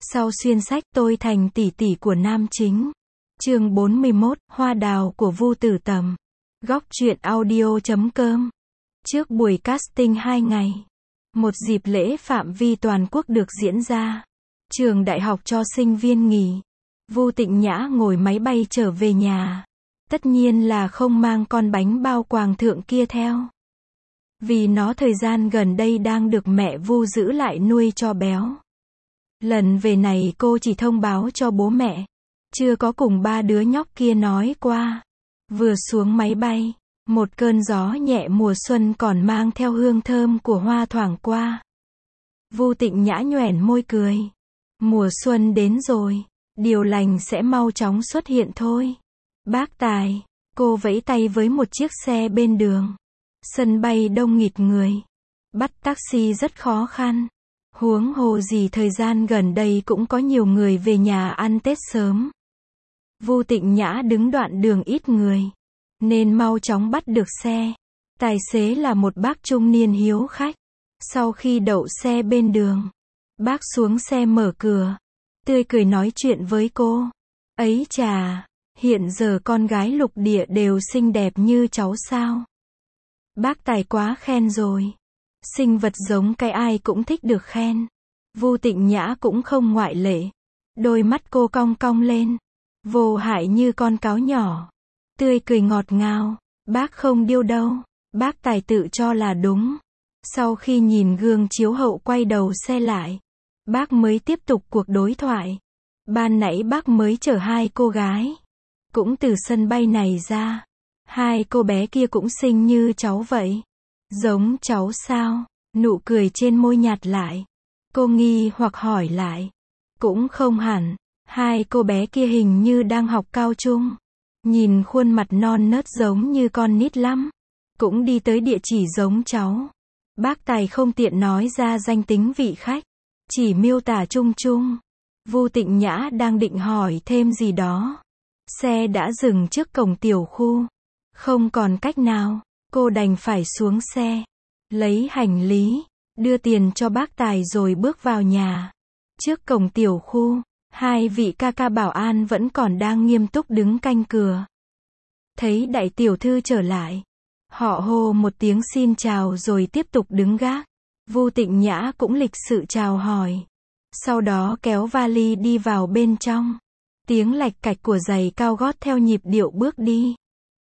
Sau xuyên sách tôi thành tỷ tỷ của nam chính. Chương 41, Hoa đào của Vu Tử Tầm. Góc truyện audio.com. Trước buổi casting 2 ngày, một dịp lễ phạm vi toàn quốc được diễn ra. Trường đại học cho sinh viên nghỉ. Vu Tịnh Nhã ngồi máy bay trở về nhà. Tất nhiên là không mang con bánh bao quàng thượng kia theo. Vì nó thời gian gần đây đang được mẹ Vu giữ lại nuôi cho béo. Lần về này cô chỉ thông báo cho bố mẹ. Chưa có cùng 3 đứa nhóc kia nói qua. Vừa xuống máy bay, một cơn gió nhẹ mùa xuân còn mang theo hương thơm của hoa thoảng qua. Vu Tịnh Nhã nhoẻn môi cười. Mùa xuân đến rồi, điều lành sẽ mau chóng xuất hiện thôi. Bác Tài, cô vẫy tay với một chiếc xe bên đường. Sân bay đông nghịt người. Bắt taxi rất khó khăn. Huống hồ gì thời gian gần đây cũng có nhiều người về nhà ăn Tết sớm. Vu Tịnh Nhã đứng đoạn đường ít người, nên mau chóng bắt được xe. Tài xế là một bác trung niên hiếu khách. Sau khi đậu xe bên đường, bác xuống xe mở cửa, tươi cười nói chuyện với cô. Ấy chà, hiện giờ con gái lục địa đều xinh đẹp như cháu sao? Bác Tài quá khen rồi. Sinh vật giống cái ai cũng thích được khen. Vu Tịnh Nhã cũng không ngoại lệ. Đôi mắt cô cong cong lên, vô hại như con cáo nhỏ. Tươi cười ngọt ngào. Bác không điêu đâu. Bác Tài tự cho là đúng. Sau khi nhìn gương chiếu hậu quay đầu xe lại, bác mới tiếp tục cuộc đối thoại. Ban nãy bác mới chở 2 cô gái, cũng từ sân bay này ra. 2 cô bé kia cũng xinh như cháu vậy. Giống cháu sao? Nụ cười trên môi nhạt lại. Cô nghi hoặc hỏi lại. Cũng không hẳn. 2 cô bé kia hình như đang học cao trung. Nhìn khuôn mặt non nớt giống như con nít lắm. Cũng đi tới địa chỉ giống cháu. Bác Tài không tiện nói ra danh tính vị khách, chỉ miêu tả chung chung. Vu Tịnh Nhã đang định hỏi thêm gì đó. Xe đã dừng trước cổng tiểu khu. Không còn cách nào, cô đành phải xuống xe, lấy hành lý, đưa tiền cho bác Tài rồi bước vào nhà. Trước cổng tiểu khu, 2 vị ca ca bảo an vẫn còn đang nghiêm túc đứng canh cửa. Thấy đại tiểu thư trở lại, họ hô một tiếng xin chào rồi tiếp tục đứng gác. Vu Tịnh Nhã cũng lịch sự chào hỏi. Sau đó kéo vali đi vào bên trong. Tiếng lạch cạch của giày cao gót theo nhịp điệu bước đi.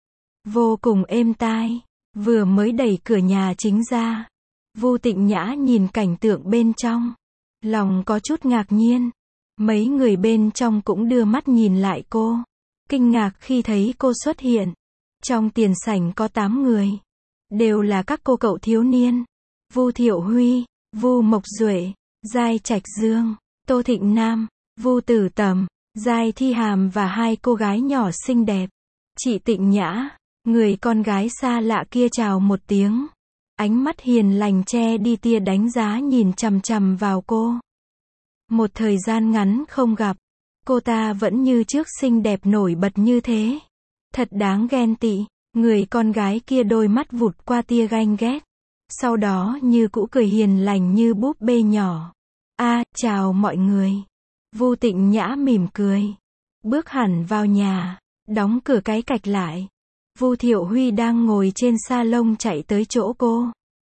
Vô cùng êm tai. Vừa mới đẩy cửa nhà chính ra, Vu Tịnh Nhã nhìn cảnh tượng bên trong. Lòng có chút ngạc nhiên. Mấy người bên trong cũng đưa mắt nhìn lại cô. Kinh ngạc khi thấy cô xuất hiện. Trong tiền sảnh có 8 người. Đều là các cô cậu thiếu niên. Vu Thiệu Huy, Vu Mộc Duệ, Giai Trạch Dương, Tô Thịnh Nam, Vu Tử Tầm, Giai Thi Hàm và 2 cô gái nhỏ xinh đẹp. Chị Tịnh Nhã, người con gái xa lạ kia chào một tiếng. Ánh mắt hiền lành che đi tia đánh giá nhìn chằm chằm vào cô. Một thời gian ngắn không gặp, cô ta vẫn như trước xinh đẹp nổi bật như thế. Thật đáng ghen tị. Người con gái kia đôi mắt vụt qua tia ganh ghét. Sau đó như cũ cười hiền lành như búp bê nhỏ. Chào mọi người. Vu Tịnh Nhã mỉm cười. Bước hẳn vào nhà, đóng cửa cái cạch lại. Vu Thiệu Huy đang ngồi trên salon chạy tới chỗ cô.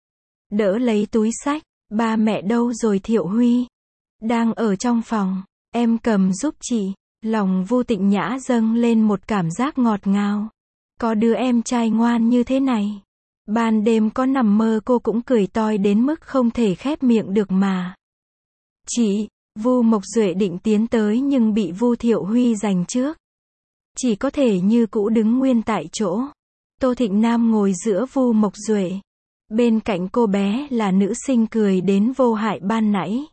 Đỡ lấy túi xách. Ba mẹ đâu rồi Thiệu Huy? Đang ở trong phòng. Em cầm giúp chị. Lòng Vu Tịnh Nhã dâng lên một cảm giác ngọt ngào. Có đứa em trai ngoan như thế này. Ban đêm có nằm mơ cô cũng cười toi đến mức không thể khép miệng được mà. Chị, Vu Mộc Duệ định tiến tới nhưng bị Vu Thiệu Huy giành trước. Chỉ có thể như cũ đứng nguyên tại chỗ. Tô Thịnh Nam ngồi giữa Vu Mộc Duệ. Bên cạnh cô bé là nữ sinh cười đến vô hại ban nãy.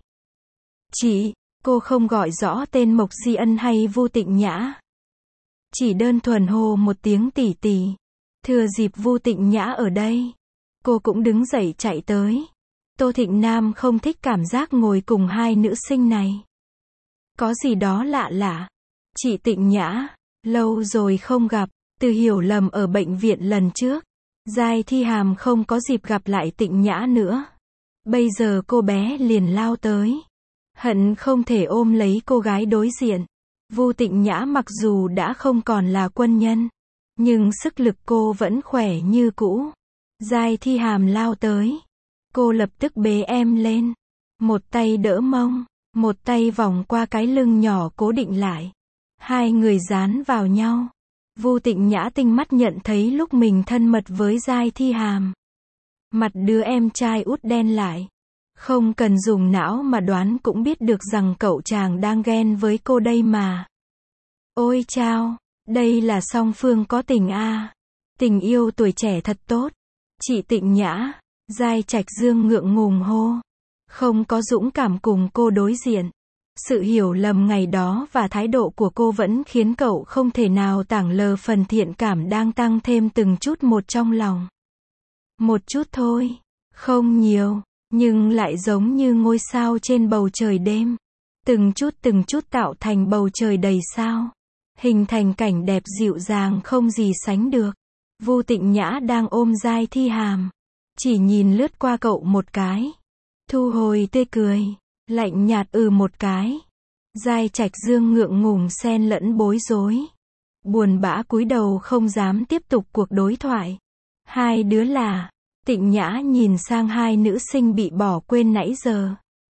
Chị, cô không gọi rõ tên Mộc Di Ân hay Vu Tịnh Nhã. Chỉ đơn thuần hô một tiếng tỷ tỷ. Thừa dịp Vu Tịnh Nhã ở đây, cô cũng đứng dậy chạy tới. Tô Thịnh Nam không thích cảm giác ngồi cùng 2 nữ sinh này. Có gì đó lạ lạ. Chị Tịnh Nhã, lâu rồi không gặp, từ hiểu lầm ở bệnh viện lần trước. Giai Thi Hàm không có dịp gặp lại Tịnh Nhã nữa. Bây giờ cô bé liền lao tới. hận không thể ôm lấy cô gái đối diện. Vu Tịnh Nhã mặc dù đã không còn là quân nhân, nhưng sức lực cô vẫn khỏe như cũ. Giai Thi Hàm lao tới. Cô lập tức bế em lên. Một tay đỡ mông, một tay vòng qua cái lưng nhỏ cố định lại. Hai người dán vào nhau. Vu Tịnh Nhã tinh mắt nhận thấy lúc mình thân mật với Giai Thi Hàm. Mặt đứa em trai út đen lại. Không cần dùng não mà đoán cũng biết được rằng cậu chàng đang ghen với cô đây mà. Ôi chao, đây là song phương có tình a. Tình yêu tuổi trẻ thật tốt. Chị Tịnh Nhã, Giai Trạch Dương ngượng ngùng hô. Không có dũng cảm cùng cô đối diện. Sự hiểu lầm ngày đó và thái độ của cô vẫn khiến cậu không thể nào tảng lờ phần thiện cảm đang tăng thêm từng chút một trong lòng. Một chút thôi, không nhiều, nhưng lại giống như ngôi sao trên bầu trời đêm. Từng chút tạo thành bầu trời đầy sao. Hình thành cảnh đẹp dịu dàng không gì sánh được. Vu Tịnh Nhã đang ôm Giai Thi Hàm. Chỉ nhìn lướt qua cậu một cái. Thu hồi tươi cười. Lạnh nhạt một cái. Giai Trạch Dương ngượng ngùng xen lẫn bối rối. Buồn bã cúi đầu không dám tiếp tục cuộc đối thoại. Hai đứa là. Tịnh Nhã nhìn sang hai nữ sinh bị bỏ quên nãy giờ.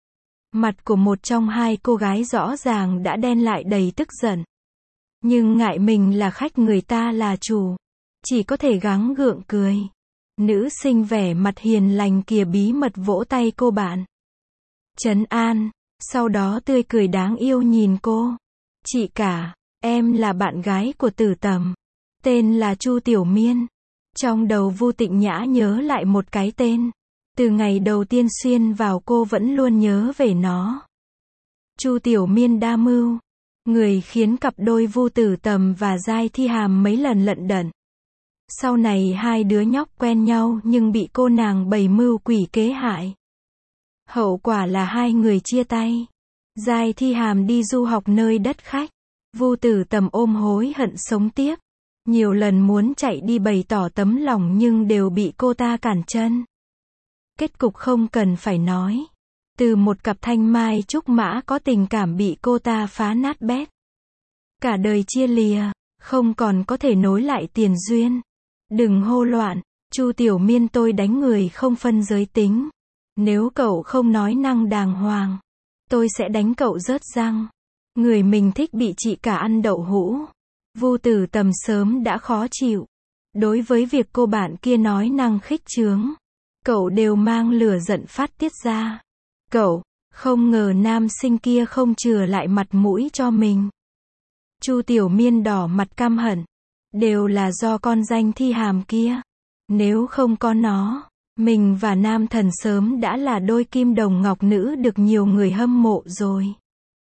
Mặt của một trong hai cô gái rõ ràng đã đen lại đầy tức giận. Nhưng ngại mình là khách người ta là chủ. Chỉ có thể gắng gượng cười. Nữ sinh vẻ mặt hiền lành kia bí mật vỗ tay cô bạn. Trấn an. Sau đó tươi cười đáng yêu nhìn cô. Chị cả, em là bạn gái của Tử Tầm. Tên là Chu Tiểu Miên. Trong đầu Vu Tịnh Nhã nhớ lại một cái tên. Từ ngày đầu tiên xuyên vào cô vẫn luôn nhớ về nó. Chu Tiểu Miên đa mưu. Người khiến cặp đôi Vu Tử Tầm và Giai Thi Hàm mấy lần lận đận. Sau này hai đứa nhóc quen nhau nhưng bị cô nàng bày mưu quỷ kế hại. Hậu quả là hai người chia tay. Giai Thi Hàm đi du học nơi đất khách. Vu Tử Tầm ôm hối hận sống tiếp. Nhiều lần muốn chạy đi bày tỏ tấm lòng nhưng đều bị cô ta cản chân. Kết cục không cần phải nói. Từ một cặp thanh mai trúc mã có tình cảm bị cô ta phá nát bét. Cả đời chia lìa, không còn có thể nối lại tiền duyên. Đừng hô loạn, Chu Tiểu Miên tôi đánh người không phân giới tính. Nếu cậu không nói năng đàng hoàng, tôi sẽ đánh cậu rớt răng. Người mình thích bị chị cả ăn đậu hũ. Vu Tử Tầm sớm đã khó chịu. Đối với việc cô bạn kia nói năng khích chướng, cậu đều mang lửa giận phát tiết ra. Cậu, không ngờ nam sinh kia không chừa lại mặt mũi cho mình. Chu Tiểu Miên đỏ mặt căm hận. Đều là do con Danh Thi Hàm kia. Nếu không có nó, mình và nam thần sớm đã là đôi kim đồng ngọc nữ được nhiều người hâm mộ rồi.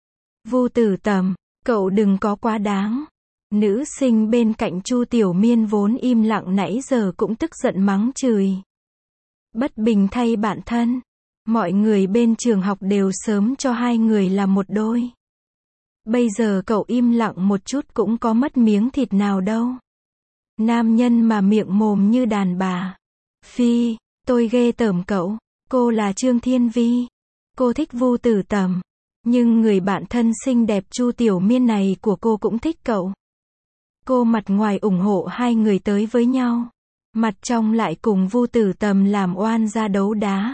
Vu Tử Tầm, cậu đừng có quá đáng. Nữ sinh bên cạnh Chu Tiểu Miên vốn im lặng nãy giờ cũng tức giận mắng chửi. Bất bình thay bạn thân. Mọi người bên trường học đều sớm cho hai người là một đôi. Bây giờ cậu im lặng một chút cũng có mất miếng thịt nào đâu. Nam nhân mà miệng mồm như đàn bà. Phi, tôi ghê tởm cậu. Cô là Trương Thiên Vi. Cô thích Vu Tử Tầm. Nhưng người bạn thân xinh đẹp Chu Tiểu Miên này của cô cũng thích cậu. Cô mặt ngoài ủng hộ hai người tới với nhau. Mặt trong lại cùng Vu Tử Tầm làm oan gia đấu đá.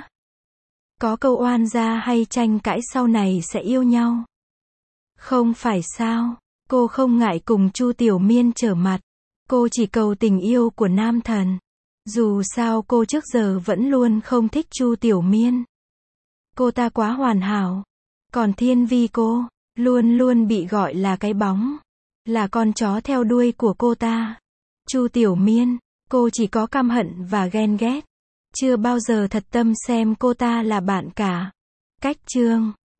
Có câu oan gia hay tranh cãi sau này sẽ yêu nhau. Không phải sao, cô không ngại cùng Chu Tiểu Miên trở mặt. Cô chỉ cầu tình yêu của nam thần. Dù sao cô trước giờ vẫn luôn không thích Chu Tiểu Miên. Cô ta quá hoàn hảo. Còn Thiên Vi cô, luôn luôn bị gọi là cái bóng. Là con chó theo đuôi của cô ta. Chu Tiểu Miên, cô chỉ có căm hận và ghen ghét. Chưa bao giờ thật tâm xem cô ta là bạn cả. Cách chương